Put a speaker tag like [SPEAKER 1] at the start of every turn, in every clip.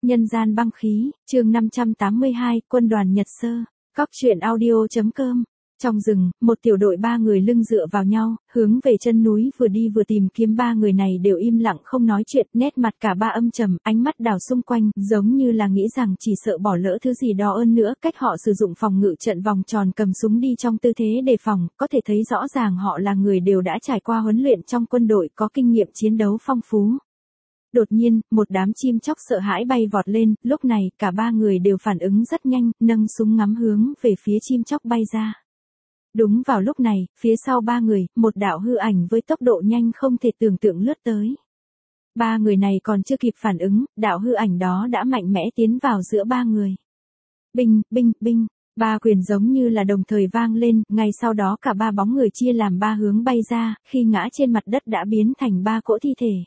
[SPEAKER 1] Nhân gian băng khí, chương 582, quân đoàn Nhật Sơ, Cóc truyện audio.com. Trong rừng, một tiểu đội 3 người lưng dựa vào nhau, hướng về chân núi vừa đi vừa tìm kiếm. 3 người này đều im lặng không nói chuyện, nét mặt cả ba âm trầm, ánh mắt đảo xung quanh, giống như là nghĩ rằng chỉ sợ bỏ lỡ thứ gì đó hơn nữa. Cách họ sử dụng phòng ngự trận vòng tròn cầm súng đi trong tư thế đề phòng, có thể thấy rõ ràng họ là người đều đã trải qua huấn luyện trong quân đội, có kinh nghiệm chiến đấu phong phú. Đột nhiên, một đám chim chóc sợ hãi bay vọt lên, lúc này, cả 3 người đều phản ứng rất nhanh, nâng súng ngắm hướng về phía chim chóc bay ra. Đúng vào lúc này, phía sau 3 người, một đạo hư ảnh với tốc độ nhanh không thể tưởng tượng lướt tới. 3 người này còn chưa kịp phản ứng, đạo hư ảnh đó đã mạnh mẽ tiến vào giữa 3 người. Binh, binh, binh, 3 quyền giống như là đồng thời vang lên, ngay sau đó cả 3 bóng người chia làm 3 hướng bay ra, khi ngã trên mặt đất đã biến thành 3 cỗ thi thể.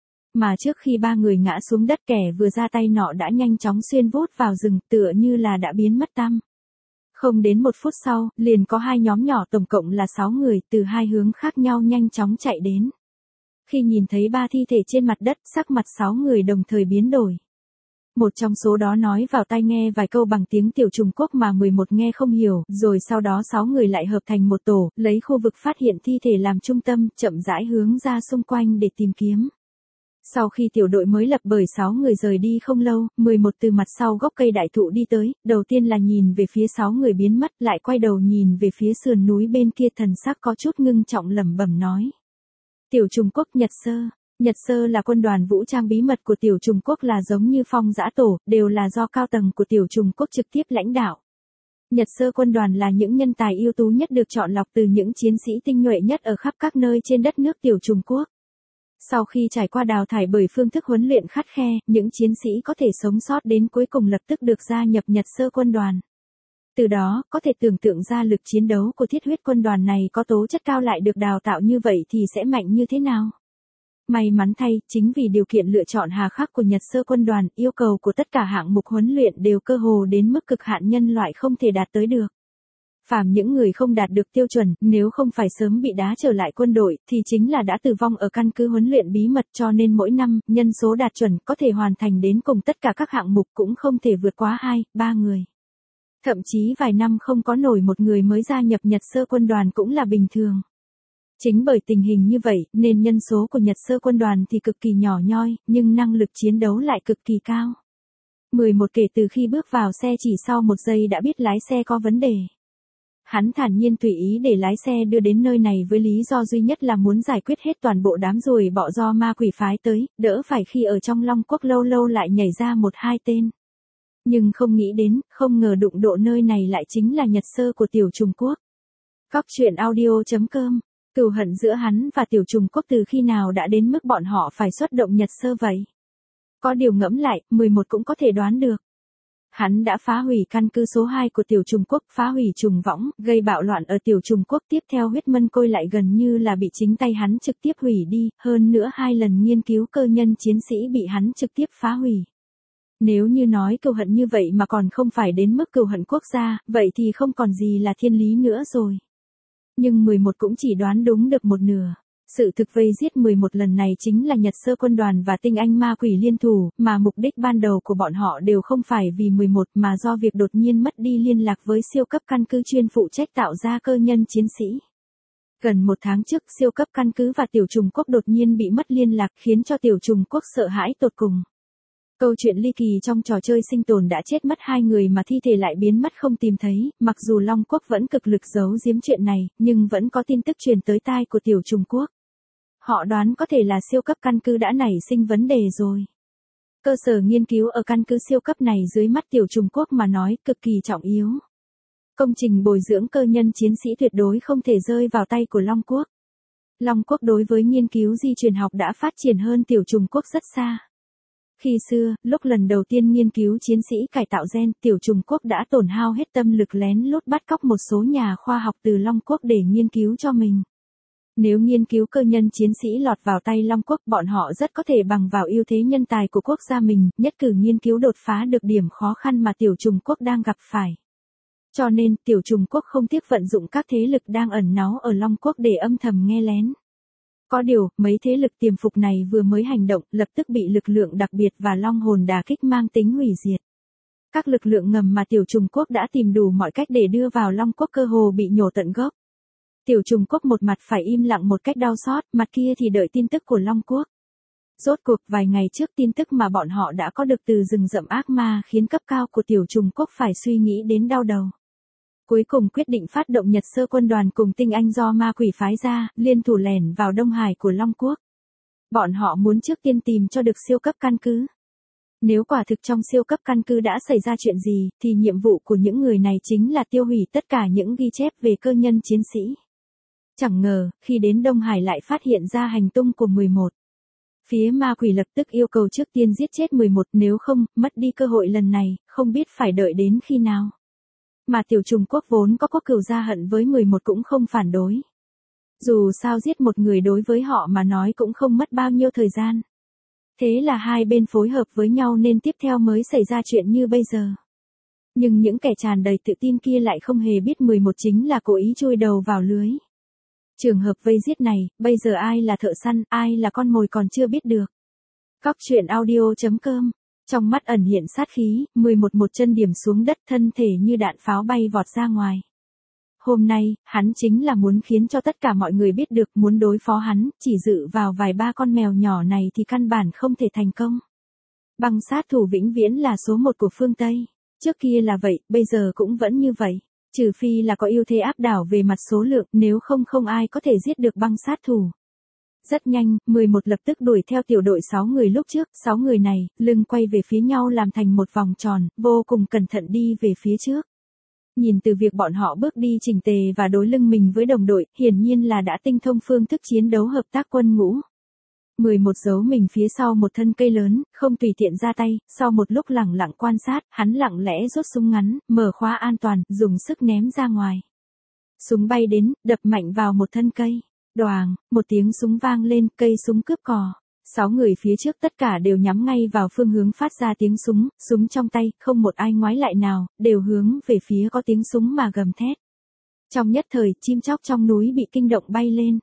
[SPEAKER 1] Mà trước khi 3 người ngã xuống đất, kẻ vừa ra tay nọ đã nhanh chóng xuyên vút vào rừng, tựa như là đã biến mất tăm. Không đến 1 phút sau, liền có 2 nhóm nhỏ tổng cộng là 6 người từ 2 hướng khác nhau nhanh chóng chạy đến. Khi nhìn thấy 3 thi thể trên mặt đất, sắc mặt 6 người đồng thời biến đổi. Một trong số đó nói vào tai nghe vài câu bằng tiếng Tiểu Trung Quốc mà 11 nghe không hiểu, rồi sau đó 6 người lại hợp thành một tổ, lấy khu vực phát hiện thi thể làm trung tâm, chậm rãi hướng ra xung quanh để tìm kiếm. Sau khi tiểu đội mới lập bởi 6 người rời đi không lâu, 11 từ mặt sau gốc cây đại thụ đi tới, đầu tiên là nhìn về phía 6 người biến mất, lại quay đầu nhìn về phía sườn núi bên kia, thần sắc có chút ngưng trọng lẩm bẩm nói. Tiểu Trung Quốc Nhật Sơ. Nhật Sơ là quân đoàn vũ trang bí mật của Tiểu Trung Quốc, là giống như Phong Giã Tổ, đều là do cao tầng của Tiểu Trung Quốc trực tiếp lãnh đạo. Nhật Sơ quân đoàn là những nhân tài ưu tú nhất được chọn lọc từ những chiến sĩ tinh nhuệ nhất ở khắp các nơi trên đất nước Tiểu Trung Quốc. Sau khi trải qua đào thải bởi phương thức huấn luyện khắt khe, những chiến sĩ có thể sống sót đến cuối cùng lập tức được gia nhập Nhật Sơ quân đoàn. Từ đó, có thể tưởng tượng ra lực chiến đấu của thiết huyết quân đoàn này có tố chất cao lại được đào tạo như vậy thì sẽ mạnh như thế nào. May mắn thay, chính vì điều kiện lựa chọn hà khắc của Nhật Sơ quân đoàn, yêu cầu của tất cả hạng mục huấn luyện đều cơ hồ đến mức cực hạn nhân loại không thể đạt tới được. Phàm những người không đạt được tiêu chuẩn, nếu không phải sớm bị đá trở lại quân đội, thì chính là đã tử vong ở căn cứ huấn luyện bí mật, cho nên mỗi năm, nhân số đạt chuẩn có thể hoàn thành đến cùng tất cả các hạng mục cũng không thể vượt quá 2-3 người. Thậm chí vài năm không có nổi một người mới gia nhập Nhật Sơ quân đoàn cũng là bình thường. Chính bởi tình hình như vậy, nên nhân số của Nhật Sơ quân đoàn thì cực kỳ nhỏ nhoi, nhưng năng lực chiến đấu lại cực kỳ cao. 11 kể từ khi bước vào xe chỉ sau 1 giây đã biết lái xe có vấn đề. Hắn thản nhiên tùy ý để lái xe đưa đến nơi này với lý do duy nhất là muốn giải quyết hết toàn bộ đám ruồi bọ do ma quỷ phái tới, đỡ phải khi ở trong Long Quốc lâu lâu lại nhảy ra 1-2 tên. Nhưng không nghĩ đến, không ngờ đụng độ nơi này lại chính là Nhật Sơ của Tiểu Trung Quốc. Cóc truyện audio.com. Cừu hận giữa hắn và Tiểu Trung Quốc từ khi nào đã đến mức bọn họ phải xuất động Nhật Sơ vậy? Có điều ngẫm lại, 11 cũng có thể đoán được. Hắn đã phá hủy căn cứ số 2 của Tiểu Trung Quốc, phá hủy trùng võng, gây bạo loạn ở Tiểu Trung Quốc, tiếp theo huyết mân côi lại gần như là bị chính tay hắn trực tiếp hủy đi, hơn nữa 2 lần nghiên cứu cơ nhân chiến sĩ bị hắn trực tiếp phá hủy. Nếu như nói cừu hận như vậy mà còn không phải đến mức cừu hận quốc gia, vậy thì không còn gì là thiên lý nữa rồi. Nhưng 11 cũng chỉ đoán đúng được một nửa. Sự thực vây giết 11 lần này chính là Nhật Sơ quân đoàn và tinh anh ma quỷ liên thủ, mà mục đích ban đầu của bọn họ đều không phải vì 11 mà do việc đột nhiên mất đi liên lạc với siêu cấp căn cứ chuyên phụ trách tạo ra cơ nhân chiến sĩ. Gần 1 tháng trước, siêu cấp căn cứ và Tiểu Trung Quốc đột nhiên bị mất liên lạc, khiến cho Tiểu Trung Quốc sợ hãi tột cùng. Câu chuyện ly kỳ trong trò chơi sinh tồn đã chết mất 2 người mà thi thể lại biến mất không tìm thấy, mặc dù Long Quốc vẫn cực lực giấu giếm chuyện này, nhưng vẫn có tin tức truyền tới tai của Tiểu Trung Quốc. Họ đoán có thể là siêu cấp căn cứ đã nảy sinh vấn đề rồi. Cơ sở nghiên cứu ở căn cứ siêu cấp này dưới mắt Tiểu Trung Quốc mà nói cực kỳ trọng yếu. Công trình bồi dưỡng cơ nhân chiến sĩ tuyệt đối không thể rơi vào tay của Long Quốc. Long Quốc đối với nghiên cứu di truyền học đã phát triển hơn Tiểu Trung Quốc rất xa. Khi xưa, lúc lần đầu tiên nghiên cứu chiến sĩ cải tạo gen, Tiểu Trung Quốc đã tổn hao hết tâm lực lén lút bắt cóc một số nhà khoa học từ Long Quốc để nghiên cứu cho mình. Nếu nghiên cứu cơ nhân chiến sĩ lọt vào tay Long Quốc, bọn họ rất có thể bằng vào ưu thế nhân tài của quốc gia mình, nhất cử nghiên cứu đột phá được điểm khó khăn mà Tiểu Trung Quốc đang gặp phải. Cho nên, Tiểu Trung Quốc không tiếc vận dụng các thế lực đang ẩn náu ở Long Quốc để âm thầm nghe lén. Có điều, mấy thế lực tiềm phục này vừa mới hành động, lập tức bị lực lượng đặc biệt và long hồn đả kích mang tính hủy diệt. Các lực lượng ngầm mà Tiểu Trùng Quốc đã tìm đủ mọi cách để đưa vào Long Quốc cơ hồ bị nhổ tận gốc. Tiểu Trùng Quốc một mặt phải im lặng một cách đau xót, mặt kia thì đợi tin tức của Long Quốc. Rốt cuộc vài ngày trước tin tức mà bọn họ đã có được từ rừng rậm ác ma khiến cấp cao của Tiểu Trùng Quốc phải suy nghĩ đến đau đầu. Cuối cùng quyết định phát động Nhật Sơ quân đoàn cùng tinh anh do ma quỷ phái ra, liên thủ lẻn vào Đông Hải của Long Quốc. Bọn họ muốn trước tiên tìm cho được siêu cấp căn cứ. Nếu quả thực trong siêu cấp căn cứ đã xảy ra chuyện gì, thì nhiệm vụ của những người này chính là tiêu hủy tất cả những ghi chép về cơ nhân chiến sĩ. Chẳng ngờ, khi đến Đông Hải lại phát hiện ra hành tung của 11. Phía ma quỷ lập tức yêu cầu trước tiên giết chết 11, nếu không, mất đi cơ hội lần này, không biết phải đợi đến khi nào. Mà Tiểu Trùng Quốc vốn có cừu gia hận với 11 cũng không phản đối. Dù sao giết một người đối với họ mà nói cũng không mất bao nhiêu thời gian. Thế là hai bên phối hợp với nhau nên tiếp theo mới xảy ra chuyện như bây giờ. Nhưng những kẻ tràn đầy tự tin kia lại không hề biết 11 chính là cố ý chui đầu vào lưới. Trường hợp vây giết này, bây giờ ai là thợ săn, ai là con mồi còn chưa biết được. Cóc truyện audio.com. Trong mắt ẩn hiện sát khí, 11 một chân điểm xuống đất, thân thể như đạn pháo bay vọt ra ngoài. Hôm nay, hắn chính là muốn khiến cho tất cả mọi người biết được, muốn đối phó hắn, chỉ dựa vào vài ba con mèo nhỏ này thì căn bản không thể thành công. Băng sát thủ vĩnh viễn là số 1 của phương Tây. Trước kia là vậy, bây giờ cũng vẫn như vậy. Trừ phi là có ưu thế áp đảo về mặt số lượng, nếu không ai có thể giết được băng sát thủ. Rất nhanh, 11 lập tức đuổi theo tiểu đội 6 người lúc trước, 6 người này, lưng quay về phía nhau làm thành một vòng tròn, vô cùng cẩn thận đi về phía trước. Nhìn từ việc bọn họ bước đi chỉnh tề và đối lưng mình với đồng đội, hiển nhiên là đã tinh thông phương thức chiến đấu hợp tác quân ngũ. 11 giấu mình phía sau một thân cây lớn, không tùy tiện ra tay, sau một lúc lẳng lặng quan sát, hắn lặng lẽ rút súng ngắn, mở khóa an toàn, dùng sức ném ra ngoài. Súng bay đến, đập mạnh vào một thân cây. Đoàng, một tiếng súng vang lên, cây súng cướp cò. 6 người phía trước tất cả đều nhắm ngay vào phương hướng phát ra tiếng súng, súng trong tay, không một ai ngoái lại nào, đều hướng về phía có tiếng súng mà gầm thét. Trong nhất thời, chim chóc trong núi bị kinh động bay lên.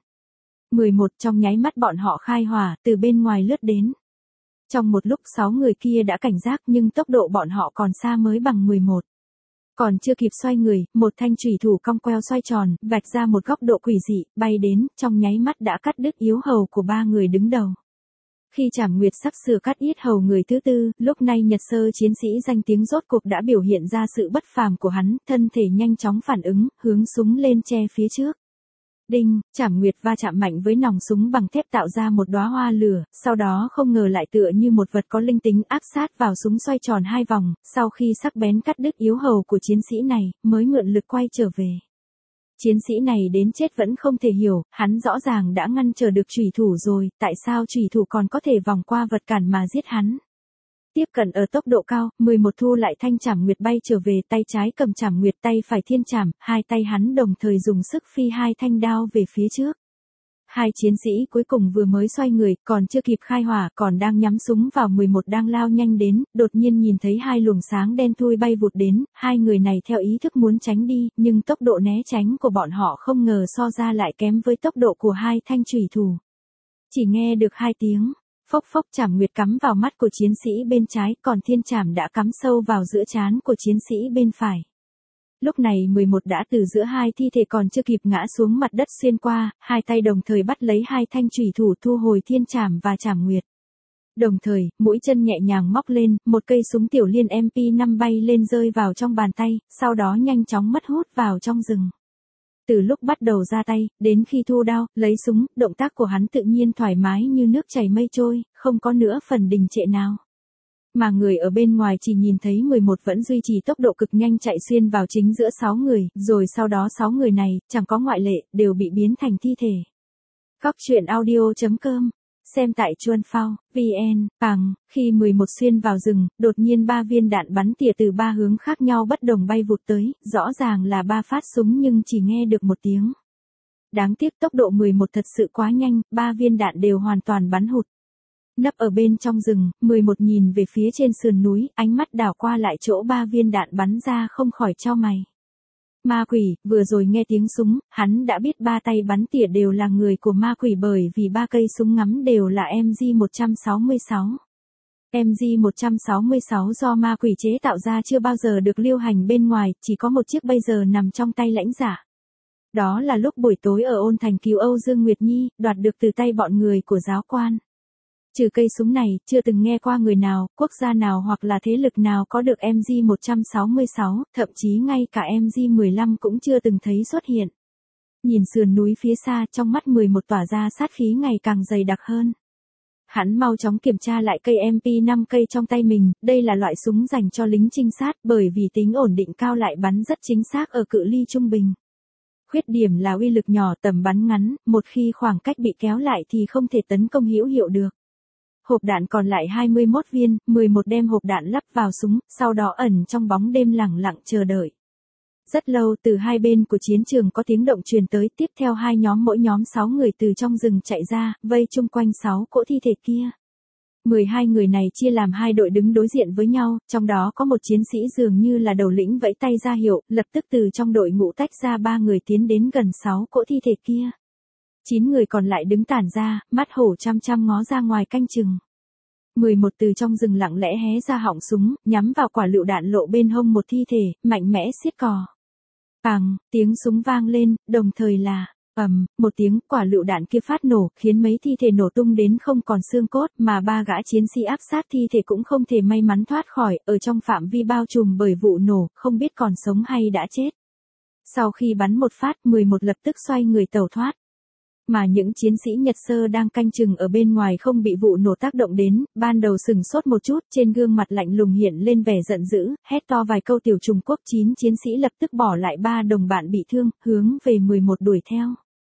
[SPEAKER 1] 11 trong nháy mắt bọn họ khai hỏa, từ bên ngoài lướt đến. Trong một lúc 6 người kia đã cảnh giác nhưng tốc độ bọn họ còn xa mới bằng 11. Còn chưa kịp xoay người, một thanh chủy thủ cong queo xoay tròn, vạch ra một góc độ quỷ dị, bay đến, trong nháy mắt đã cắt đứt yếu hầu của 3 người đứng đầu. Khi Trảm Nguyệt sắp sửa cắt yết hầu người thứ tư, lúc này Nhật Sơ chiến sĩ danh tiếng rốt cuộc đã biểu hiện ra sự bất phàm của hắn, thân thể nhanh chóng phản ứng, hướng súng lên che phía trước. Đinh, Trảm Nguyệt va chạm mạnh với nòng súng bằng thép tạo ra một đóa hoa lửa, sau đó không ngờ lại tựa như một vật có linh tính áp sát vào súng xoay tròn 2 vòng, sau khi sắc bén cắt đứt yếu hầu của chiến sĩ này, mới mượn lực quay trở về. Chiến sĩ này đến chết vẫn không thể hiểu, hắn rõ ràng đã ngăn trở được chủy thủ rồi, tại sao chủy thủ còn có thể vòng qua vật cản mà giết hắn. Tiếp cận ở tốc độ cao, 11 thu lại thanh Trảm Nguyệt bay trở về, tay trái cầm Trảm Nguyệt, tay phải thiên trảm, hai tay hắn đồng thời dùng sức phi hai thanh đao về phía trước. Hai chiến sĩ cuối cùng vừa mới xoay người, còn chưa kịp khai hỏa, còn đang nhắm súng vào 11 đang lao nhanh đến, đột nhiên nhìn thấy hai luồng sáng đen thui bay vụt đến, hai người này theo ý thức muốn tránh đi, nhưng tốc độ né tránh của bọn họ không ngờ so ra lại kém với tốc độ của hai thanh chủy thủ. Chỉ nghe được 2 tiếng. Phốc phốc, Trảm Nguyệt cắm vào mắt của chiến sĩ bên trái, còn thiên trảm đã cắm sâu vào giữa trán của chiến sĩ bên phải. Lúc này 11 đã từ giữa hai thi thể còn chưa kịp ngã xuống mặt đất xuyên qua, hai tay đồng thời bắt lấy hai thanh chủy thủ thu hồi thiên trảm và Trảm Nguyệt. Đồng thời, mũi chân nhẹ nhàng móc lên, một cây súng tiểu liên MP5 bay lên rơi vào trong bàn tay, sau đó nhanh chóng mất hút vào trong rừng. Từ lúc bắt đầu ra tay, đến khi thu đao, lấy súng, động tác của hắn tự nhiên thoải mái như nước chảy mây trôi, không có nữa phần đình trệ nào. Mà người ở bên ngoài chỉ nhìn thấy 11 vẫn duy trì tốc độ cực nhanh chạy xuyên vào chính giữa 6 người, rồi sau đó 6 người này, chẳng có ngoại lệ, đều bị biến thành thi thể. Cóc truyện audio.com. Xem tại Chuan Phao, VN, bằng, khi 11 xuyên vào rừng, đột nhiên 3 viên đạn bắn tỉa từ 3 hướng khác nhau bất đồng bay vụt tới, rõ ràng là 3 phát súng nhưng chỉ nghe được 1 tiếng. Đáng tiếc tốc độ 11 thật sự quá nhanh, 3 viên đạn đều hoàn toàn bắn hụt. Nấp ở bên trong rừng, 11 nhìn về phía trên sườn núi, ánh mắt đảo qua lại chỗ 3 viên đạn bắn ra không khỏi chau mày. Ma quỷ, vừa rồi nghe tiếng súng, hắn đã biết ba tay bắn tỉa đều là người của ma quỷ bởi vì ba cây súng ngắm đều là MG166. MG166 do ma quỷ chế tạo ra chưa bao giờ được lưu hành bên ngoài, chỉ có một chiếc bây giờ nằm trong tay lãnh giả. Đó là lúc buổi tối ở Ôn Thành cứu Âu Dương Nguyệt Nhi, đoạt được từ tay bọn người của giáo quan. Trừ cây súng này, chưa từng nghe qua người nào, quốc gia nào hoặc là thế lực nào có được MG166, thậm chí ngay cả MG15 cũng chưa từng thấy xuất hiện. Nhìn sườn núi phía xa, trong mắt 11 tỏa ra sát khí ngày càng dày đặc hơn. Hắn mau chóng kiểm tra lại cây MP5 cây trong tay mình, đây là loại súng dành cho lính trinh sát bởi vì tính ổn định cao lại bắn rất chính xác ở cự ly trung bình. Khuyết điểm là uy lực nhỏ, tầm bắn ngắn, một khi khoảng cách bị kéo lại thì không thể tấn công hữu hiệu được. Hộp đạn còn lại 21 viên, 11 đem hộp đạn lắp vào súng, sau đó ẩn trong bóng đêm lặng lặng chờ đợi. Rất lâu từ hai bên của chiến trường có tiếng động truyền tới, tiếp theo hai nhóm mỗi nhóm 6 người từ trong rừng chạy ra, vây chung quanh 6 cỗ thi thể kia. 12 người này chia làm hai đội đứng đối diện với nhau, trong đó có một chiến sĩ dường như là đầu lĩnh vẫy tay ra hiệu, lập tức từ trong đội ngũ tách ra 3 người tiến đến gần 6 cỗ thi thể kia. 9 người còn lại đứng tản ra, mắt hổ chăm chăm ngó ra ngoài canh chừng. 11 từ trong rừng lặng lẽ hé ra họng súng, nhắm vào quả lựu đạn lộ bên hông một thi thể, mạnh mẽ siết cò. Bàng, tiếng súng vang lên, đồng thời là một tiếng, quả lựu đạn kia phát nổ, khiến mấy thi thể nổ tung đến không còn xương cốt, mà ba gã chiến sĩ áp sát thi thể cũng không thể may mắn thoát khỏi, ở trong phạm vi bao trùm bởi vụ nổ, không biết còn sống hay đã chết. Sau khi bắn một phát, 11 lập tức xoay người tẩu thoát. Mà những chiến sĩ Nhật Sơ đang canh chừng ở bên ngoài không bị vụ nổ tác động đến, ban đầu sừng sốt một chút, trên gương mặt lạnh lùng hiện lên vẻ giận dữ, hét to vài câu tiểu Trung Quốc. 9 chiến sĩ lập tức bỏ lại 3 đồng bạn bị thương, hướng về 11 đuổi theo.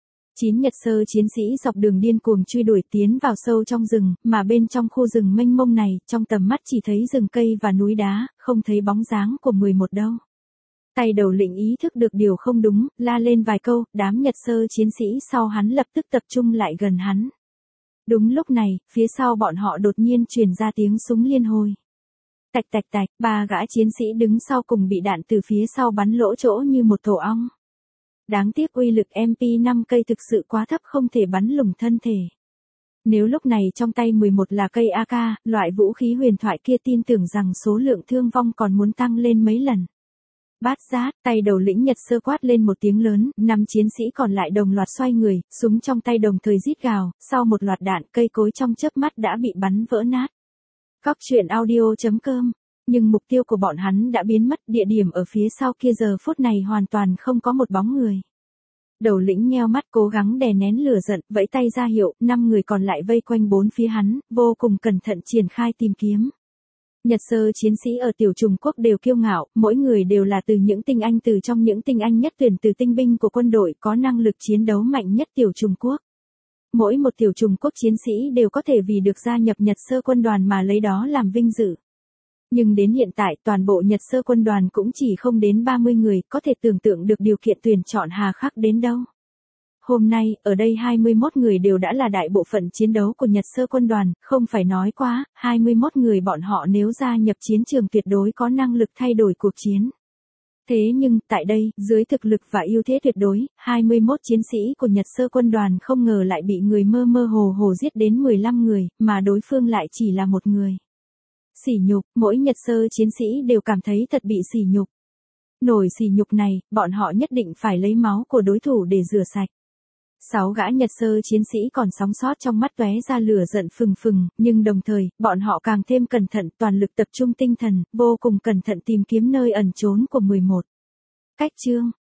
[SPEAKER 1] 9 Nhật Sơ chiến sĩ dọc đường điên cuồng truy đuổi tiến vào sâu trong rừng, mà bên trong khu rừng mênh mông này, trong tầm mắt chỉ thấy rừng cây và núi đá, không thấy bóng dáng của 11 đâu. Tay đầu lĩnh ý thức được điều không đúng, la lên vài câu, đám Nhật Sơ chiến sĩ sau hắn lập tức tập trung lại gần hắn. Đúng lúc này, phía sau bọn họ đột nhiên truyền ra tiếng súng liên hồi. Tạch tạch tạch, 3 gã chiến sĩ đứng sau cùng bị đạn từ phía sau bắn lỗ chỗ như một tổ ong. Đáng tiếc uy lực MP5 cây thực sự quá thấp không thể bắn lủng thân thể. Nếu lúc này trong tay 11 là cây AK, loại vũ khí huyền thoại kia tin tưởng rằng số lượng thương vong còn muốn tăng lên mấy lần. Bát giác, tay đầu lĩnh Nhật Sơ quát lên một tiếng lớn, 5 chiến sĩ còn lại đồng loạt xoay người, súng trong tay đồng thời rít gào, sau một loạt đạn cây cối trong chớp mắt đã bị bắn vỡ nát. Cóc truyện audio.com. Nhưng mục tiêu của bọn hắn đã biến mất, địa điểm ở phía sau kia giờ phút này hoàn toàn không có một bóng người. Đầu lĩnh nheo mắt cố gắng đè nén lửa giận, vẫy tay ra hiệu, 5 người còn lại vây quanh 4 phía hắn, vô cùng cẩn thận triển khai tìm kiếm. Nhật Sơ chiến sĩ ở tiểu Trung Quốc đều kiêu ngạo, mỗi người đều là từ những tinh anh từ trong những tinh anh nhất tuyển từ tinh binh của quân đội có năng lực chiến đấu mạnh nhất tiểu Trung Quốc. Mỗi một tiểu Trung Quốc chiến sĩ đều có thể vì được gia nhập Nhật Sơ quân đoàn mà lấy đó làm vinh dự. Nhưng đến hiện tại toàn bộ Nhật Sơ quân đoàn cũng chỉ không đến 30 người, có thể tưởng tượng được điều kiện tuyển chọn hà khắc đến đâu. Hôm nay, ở đây 21 người đều đã là đại bộ phận chiến đấu của Nhật Sơ quân đoàn, không phải nói quá, 21 người bọn họ nếu gia nhập chiến trường tuyệt đối có năng lực thay đổi cuộc chiến. Thế nhưng, tại đây, dưới thực lực và ưu thế tuyệt đối, 21 chiến sĩ của Nhật Sơ quân đoàn không ngờ lại bị người mơ mơ hồ hồ giết đến 15 người, mà đối phương lại chỉ là một người. Sỉ nhục, mỗi Nhật Sơ chiến sĩ đều cảm thấy thật bị sỉ nhục. Nổi sỉ nhục này, bọn họ nhất định phải lấy máu của đối thủ để rửa sạch. 6 gã Nhật Sơ chiến sĩ còn sống sót trong mắt tóe ra lửa giận phừng phừng, nhưng đồng thời, bọn họ càng thêm cẩn thận, toàn lực tập trung tinh thần, vô cùng cẩn thận tìm kiếm nơi ẩn trốn của 11. Cách chương